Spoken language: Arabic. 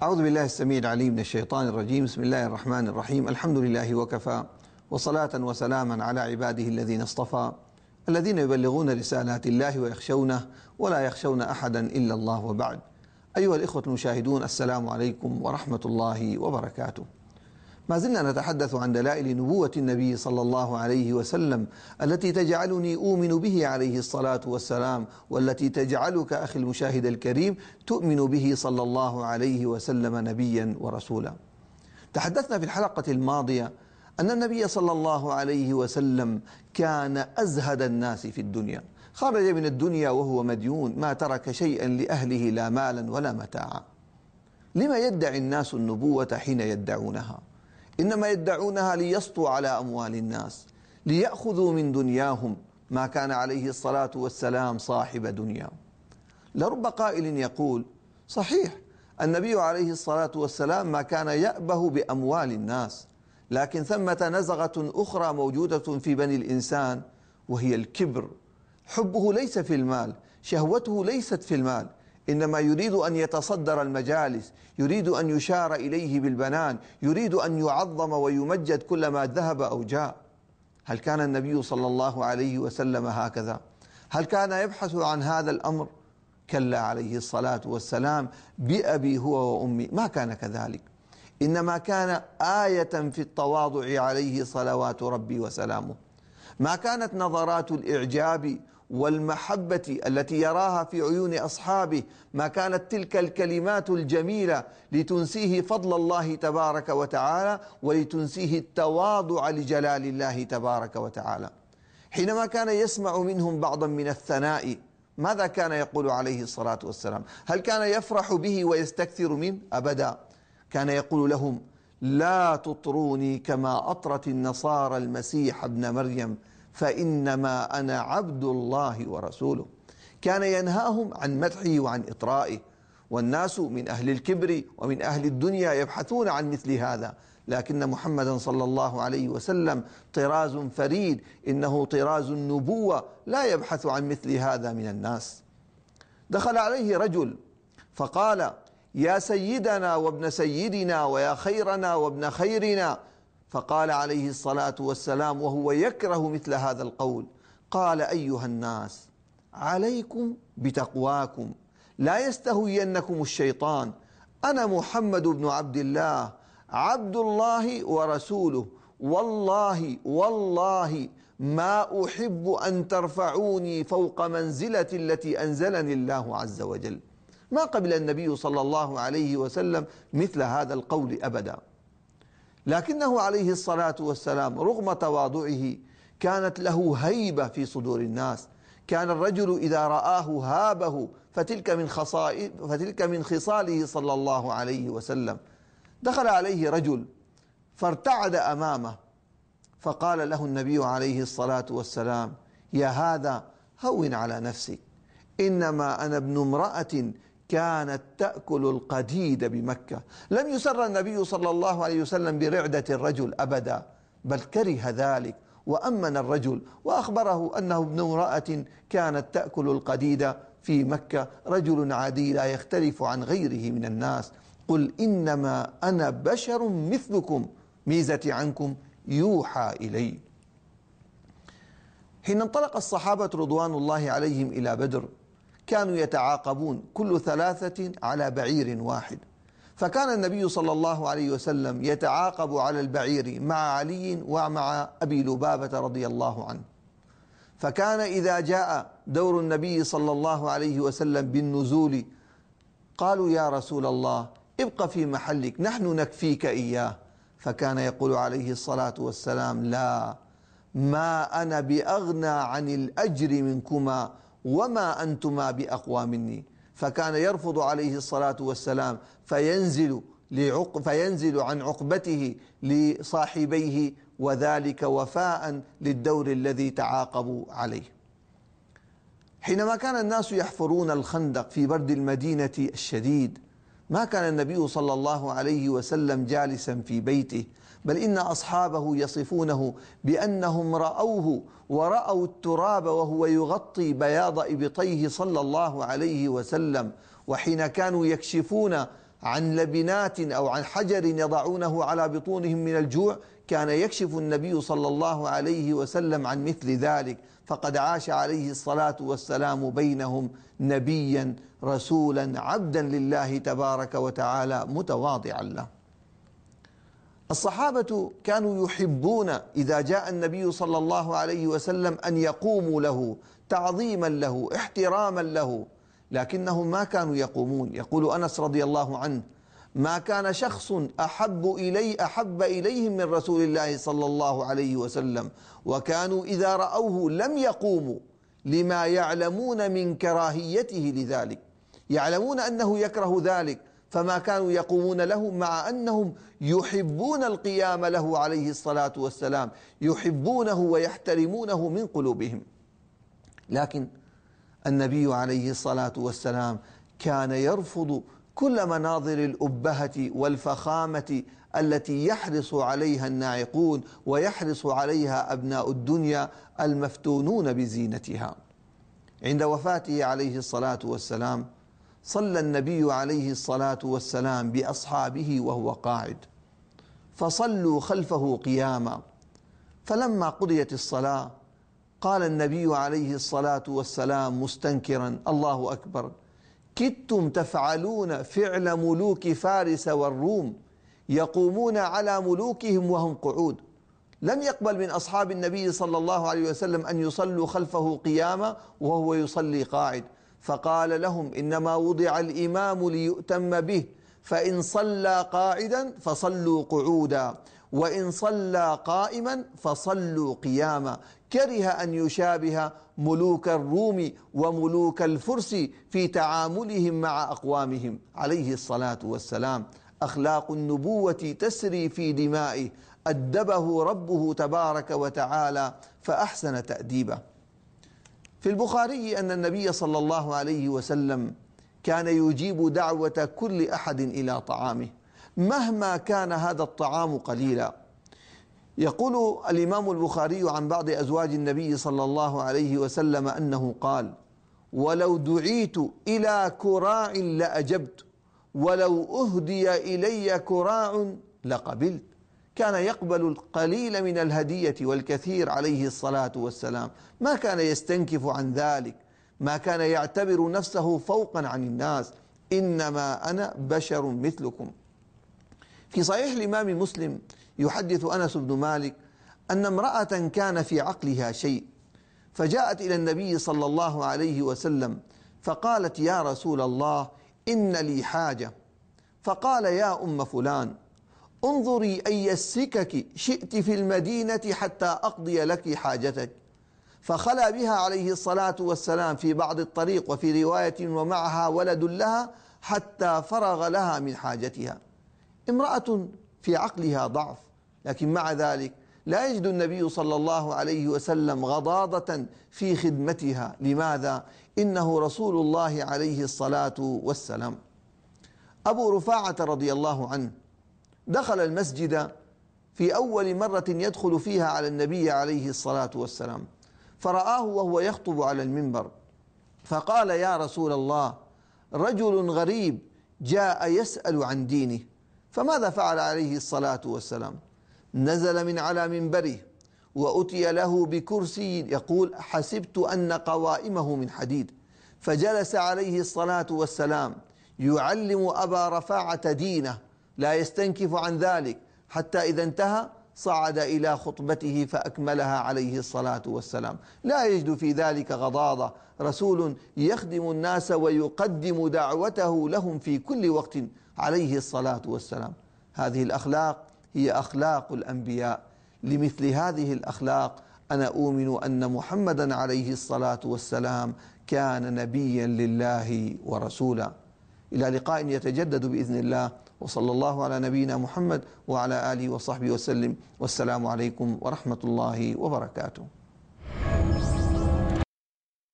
أعوذ بالله السميع العليم من الشيطان الرجيم. بسم الله الرحمن الرحيم. الحمد لله وكفى، وصلاة وسلاما على عباده الذين اصطفى، الذين يبلغون رسالات الله ويخشونه ولا يخشون أحدا إلا الله، وبعد. أيها الإخوة المشاهدون، السلام عليكم ورحمة الله وبركاته. ما زلنا نتحدث عن دلائل نبوة النبي صلى الله عليه وسلم التي تجعلني أؤمن به عليه الصلاة والسلام، والتي تجعلك أخي المشاهد الكريم تؤمن به صلى الله عليه وسلم نبيا ورسولا. تحدثنا في الحلقة الماضية أن النبي صلى الله عليه وسلم كان أزهد الناس في الدنيا، خرج من الدنيا وهو مديون، ما ترك شيئا لأهله لا مالا ولا متاعا. لما يدعي الناس النبوة حين يدعونها؟ إنما يدعونها ليسطوا على أموال الناس، ليأخذوا من دنياهم. ما كان عليه الصلاة والسلام صاحب دنيا. لرب قائل يقول: صحيح النبي عليه الصلاة والسلام ما كان يأبه بأموال الناس، لكن ثمة نزغة أخرى موجودة في بني الإنسان، وهي الكبر. حبه ليس في المال، شهوته ليست في المال، إنما يريد أن يتصدر المجالس، يريد أن يشار إليه بالبنان، يريد أن يعظم ويمجد كلما ذهب أو جاء. هل كان النبي صلى الله عليه وسلم هكذا؟ هل كان يبحث عن هذا الأمر؟ كلا عليه الصلاة والسلام، بأبي هو وأمي، ما كان كذلك. إنما كان آية في التواضع عليه صلوات ربي وسلامه. ما كانت نظرات الإعجاب والمحبة التي يراها في عيون أصحابه، ما كانت تلك الكلمات الجميلة لتنسيه فضل الله تبارك وتعالى، ولتنسيه التواضع لجلال الله تبارك وتعالى. حينما كان يسمع منهم بعضا من الثناء، ماذا كان يقول عليه الصلاة والسلام؟ هل كان يفرح به ويستكثر منه؟ أبدا. كان يقول لهم: لا تطروني كما أطرت النصارى المسيح ابن مريم، فإنما أنا عبد الله ورسوله. كان ينهاهم عن مدحه وعن إطرائه، والناس من أهل الكبر ومن أهل الدنيا يبحثون عن مثل هذا، لكن محمدا صلى الله عليه وسلم طراز فريد، إنه طراز النبوة، لا يبحث عن مثل هذا من الناس. دخل عليه رجل فقال: يا سيدنا وابن سيدنا، ويا خيرنا وابن خيرنا. فقال عليه الصلاة والسلام وهو يكره مثل هذا القول، قال: أيها الناس، عليكم بتقواكم، لا يستهوينكم الشيطان. أنا محمد بن عبد الله، عبد الله ورسوله، والله ما أحب أن ترفعوني فوق منزلة التي أنزلني الله عز وجل. ما قبل النبي صلى الله عليه وسلم مثل هذا القول أبدا، لكنه عليه الصلاة والسلام رغم تواضعه كانت له هيبة في صدور الناس. كان الرجل إذا رآه هابه، فتلك من خصاله صلى الله عليه وسلم. دخل عليه رجل فارتعد أمامه، فقال له النبي عليه الصلاة والسلام: يا هذا، هون على نفسك، إنما أنا ابن امرأة كانت تأكل القديد بمكة. لم يسر النبي صلى الله عليه وسلم برعدة الرجل أبدا، بل كره ذلك وأمن الرجل وأخبره أنه ابن امرأة كانت تأكل القديد في مكة، رجل عادي لا يختلف عن غيره من الناس. قل إنما أنا بشر مثلكم، ميزتي عنكم يوحى إلي. حين انطلق الصحابة رضوان الله عليهم إلى بدر، كانوا يتعاقبون كل 3 على بعير واحد، فكان النبي صلى الله عليه وسلم يتعاقب على البعير مع علي ومع أبي لبابة رضي الله عنه. فكان إذا جاء دور النبي صلى الله عليه وسلم بالنزول قالوا: يا رسول الله، ابق في محلك، نحن نكفيك إياه. فكان يقول عليه الصلاة والسلام: لا، ما أنا بأغنى عن الأجر منكما، وما أنتما بأقوى مني. فكان يرفض عليه الصلاة والسلام فينزل عن عقبته لصاحبيه، وذلك وفاء للدور الذي تعاقبوا عليه. حينما كان الناس يحفرون الخندق في برد المدينة الشديد، ما كان النبي صلى الله عليه وسلم جالسا في بيته، بل إن أصحابه يصفونه بأنهم رأوه ورأوا التراب وهو يغطي بياض إبطيه صلى الله عليه وسلم. وحين كانوا يكشفون عن لبنات أو عن حجر يضعونه على بطونهم من الجوع، كان يكشف النبي صلى الله عليه وسلم عن مثل ذلك، فقد عاش عليه الصلاة والسلام بينهم نبيا رسولا عبدا لله تبارك وتعالى متواضعا له. الصحابة كانوا يحبون إذا جاء النبي صلى الله عليه وسلم أن يقوموا له تعظيما له احتراما له، لكنهم ما كانوا يقومون. يقول أنس رضي الله عنه: ما كان شخص أحب إليهم من رسول الله صلى الله عليه وسلم، وكانوا إذا رأوه لم يقوموا لما يعلمون من كراهيته لذلك، يعلمون أنه يكره ذلك، فما كانوا يقومون له، مع أنهم يحبون القيام له عليه الصلاة والسلام، يحبونه ويحترمونه من قلوبهم. لكن النبي عليه الصلاة والسلام كان يرفض كل مناظر الأبهة والفخامة التي يحرص عليها الناعقون ويحرص عليها أبناء الدنيا المفتونون بزينتها. عند وفاته عليه الصلاة والسلام صلى النبي عليه الصلاة والسلام بأصحابه وهو قاعد، فصلوا خلفه قياما، فلما قضيت الصلاة قال النبي عليه الصلاة والسلام مستنكرا: الله أكبر، كدتم تفعلون فعل ملوك فارس والروم، يقومون على ملوكهم وهم قعود. لم يقبل من أصحاب النبي صلى الله عليه وسلم أن يصلوا خلفه قياما وهو يصلي قاعد، فقال لهم: إنما وضع الإمام ليؤتم به، فإن صلى قاعدا فصلوا قعودا، وإن صلى قائما فصلوا قياما. كره أن يشابه ملوك الروم وملوك الفرس في تعاملهم مع أقوامهم عليه الصلاة والسلام. أخلاق النبوة تسري في دمائه، أدبه ربه تبارك وتعالى فأحسن تأديبه. في البخاري أن النبي صلى الله عليه وسلم كان يجيب دعوة كل أحد إلى طعامه مهما كان هذا الطعام قليلا. يقول الإمام البخاري عن بعض أزواج النبي صلى الله عليه وسلم أنه قال: ولو دعيت إلى كراع لأجبت، ولو أهدي إلي كراع لقبلت. كان يقبل القليل من الهدية والكثير عليه الصلاة والسلام، ما كان يستنكف عن ذلك، ما كان يعتبر نفسه فوقا عن الناس، إنما أنا بشر مثلكم. في صحيح الإمام مسلم يحدث أنس بن مالك أن امرأة كان في عقلها شيء، فجاءت إلى النبي صلى الله عليه وسلم فقالت: يا رسول الله، إن لي حاجة. فقال: يا أم فلان، انظري أي السكك شئت في المدينة حتى أقضي لك حاجتك. فخلى بها عليه الصلاة والسلام في بعض الطريق، وفي رواية ومعها ولد لها، حتى فرغ لها من حاجتها. امرأة في عقلها ضعف، لكن مع ذلك لا يجد النبي صلى الله عليه وسلم غضاضة في خدمتها. لماذا؟ إنه رسول الله عليه الصلاة والسلام. أبو رفاعة رضي الله عنه دخل المسجد في أول مرة يدخل فيها على النبي عليه الصلاة والسلام، فرآه وهو يخطب على المنبر، فقال: يا رسول الله، رجل غريب جاء يسأل عن دينه. فماذا فعل عليه الصلاة والسلام؟ نزل من على منبره وأتي له بكرسي، يقول: حسبت أن قوائمه من حديد، فجلس عليه الصلاة والسلام يعلم أبا رفاعة دينه، لا يستنكف عن ذلك، حتى إذا انتهى صعد إلى خطبته فأكملها عليه الصلاة والسلام. لا يجد في ذلك غضاضة، رسول يخدم الناس ويقدم دعوته لهم في كل وقت عليه الصلاة والسلام. هذه الأخلاق هي أخلاق الأنبياء. لمثل هذه الأخلاق أنا أؤمن أن محمدا عليه الصلاة والسلام كان نبيا لله ورسولا. إلى لقاء يتجدد بإذن الله، وصلى الله على نبينا محمد وعلى آله وصحبه وسلم، والسلام عليكم ورحمة الله وبركاته.